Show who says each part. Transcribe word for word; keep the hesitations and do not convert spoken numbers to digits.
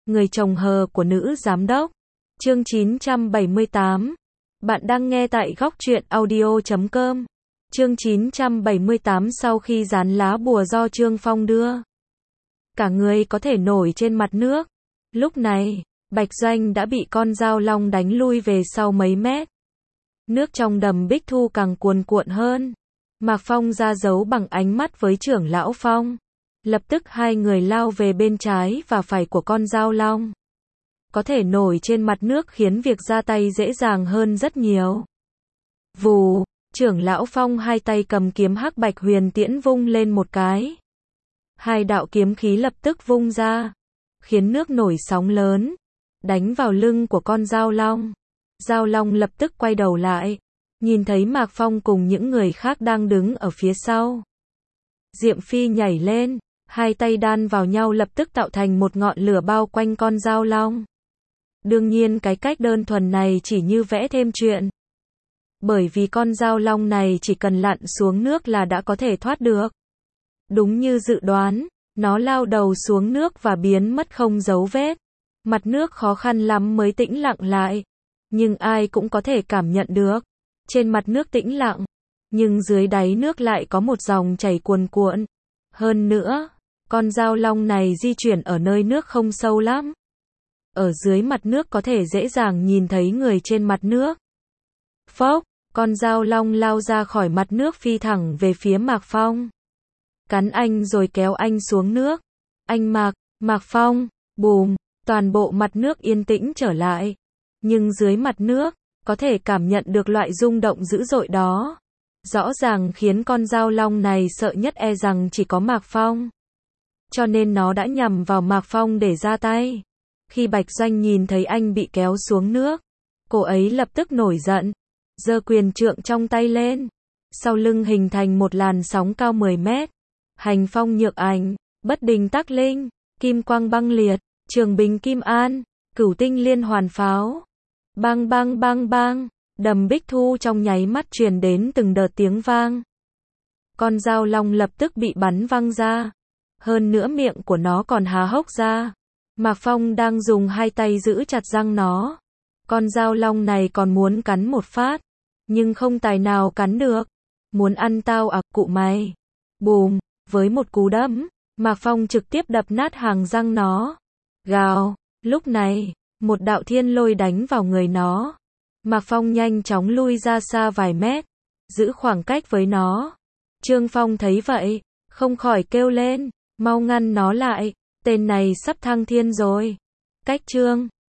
Speaker 1: Người chồng hờ của nữ giám đốc. Chương chín trăm bảy mươi tám. Bạn đang nghe tại góc truyện audio chấm com. Chương chín trăm bảy mươi tám. Sau khi dán lá bùa do Trương Phong đưa, cả người có thể nổi trên mặt nước. Lúc này, Bạch Doanh đã bị con dao long đánh lui về sau mấy mét. Nước trong đầm Bích Thu càng cuồn cuộn hơn. Mạc Phong ra dấu bằng ánh mắt với trưởng lão Phong. Lập tức hai người lao về bên trái và phải của con dao long. Có thể nổi trên mặt nước khiến việc ra tay dễ dàng hơn rất nhiều. Vù, trưởng lão Phong hai tay cầm kiếm hắc bạch huyền tiễn vung lên một cái. Hai đạo kiếm khí lập tức vung ra, khiến nước nổi sóng lớn, đánh vào lưng của con dao long. Dao long lập tức quay đầu lại, nhìn thấy Mạc Phong cùng những người khác đang đứng ở phía sau. Diệm Phi nhảy lên, hai tay đan vào nhau lập tức tạo thành một ngọn lửa bao quanh con dao long. Đương nhiên cái cách đơn thuần này chỉ như vẽ thêm chuyện. Bởi vì con dao long này chỉ cần lặn xuống nước là đã có thể thoát được. Đúng như dự đoán, nó lao đầu xuống nước và biến mất không dấu vết. Mặt nước khó khăn lắm mới tĩnh lặng lại. Nhưng ai cũng có thể cảm nhận được. Trên mặt nước tĩnh lặng, nhưng dưới đáy nước lại có một dòng chảy cuồn cuộn. Hơn nữa, con dao long này di chuyển ở nơi nước không sâu lắm. Ở dưới mặt nước có thể dễ dàng nhìn thấy người trên mặt nước. Phốc, con dao long lao ra khỏi mặt nước phi thẳng về phía Mạc Phong. Cắn anh rồi kéo anh xuống nước. Anh Mạc, Mạc Phong, bùm, toàn bộ mặt nước yên tĩnh trở lại. Nhưng dưới mặt nước, có thể cảm nhận được loại rung động dữ dội đó. Rõ ràng khiến con dao long này sợ nhất e rằng chỉ có Mạc Phong. Cho nên nó đã nhằm vào Mạc Phong để ra tay. Khi Bạch Doanh nhìn thấy anh bị kéo xuống nước, cô ấy lập tức nổi giận, giơ quyền trượng trong tay lên. Sau lưng hình thành một làn sóng cao mười mét. Hành phong nhược ảnh, bất đình tắc linh, kim quang băng liệt, trường bình kim an, cửu tinh liên hoàn pháo. Bang bang bang bang, đầm Bích Thu trong nháy mắt truyền đến từng đợt tiếng vang. Con dao long lập tức bị bắn văng ra. Hơn nữa miệng của nó còn há hốc ra. Mạc Phong đang dùng hai tay giữ chặt răng nó. Con dao long này còn muốn cắn một phát, nhưng không tài nào cắn được. Muốn ăn tao à cụ mày. Bùm, với một cú đấm, Mạc Phong trực tiếp đập nát hàng răng nó. Gào, lúc này, một đạo thiên lôi đánh vào người nó. Mạc Phong nhanh chóng lui ra xa vài mét, giữ khoảng cách với nó. Trương Phong thấy vậy, không khỏi kêu lên, mau ngăn nó lại, tên này sắp thăng thiên rồi. Cách Trương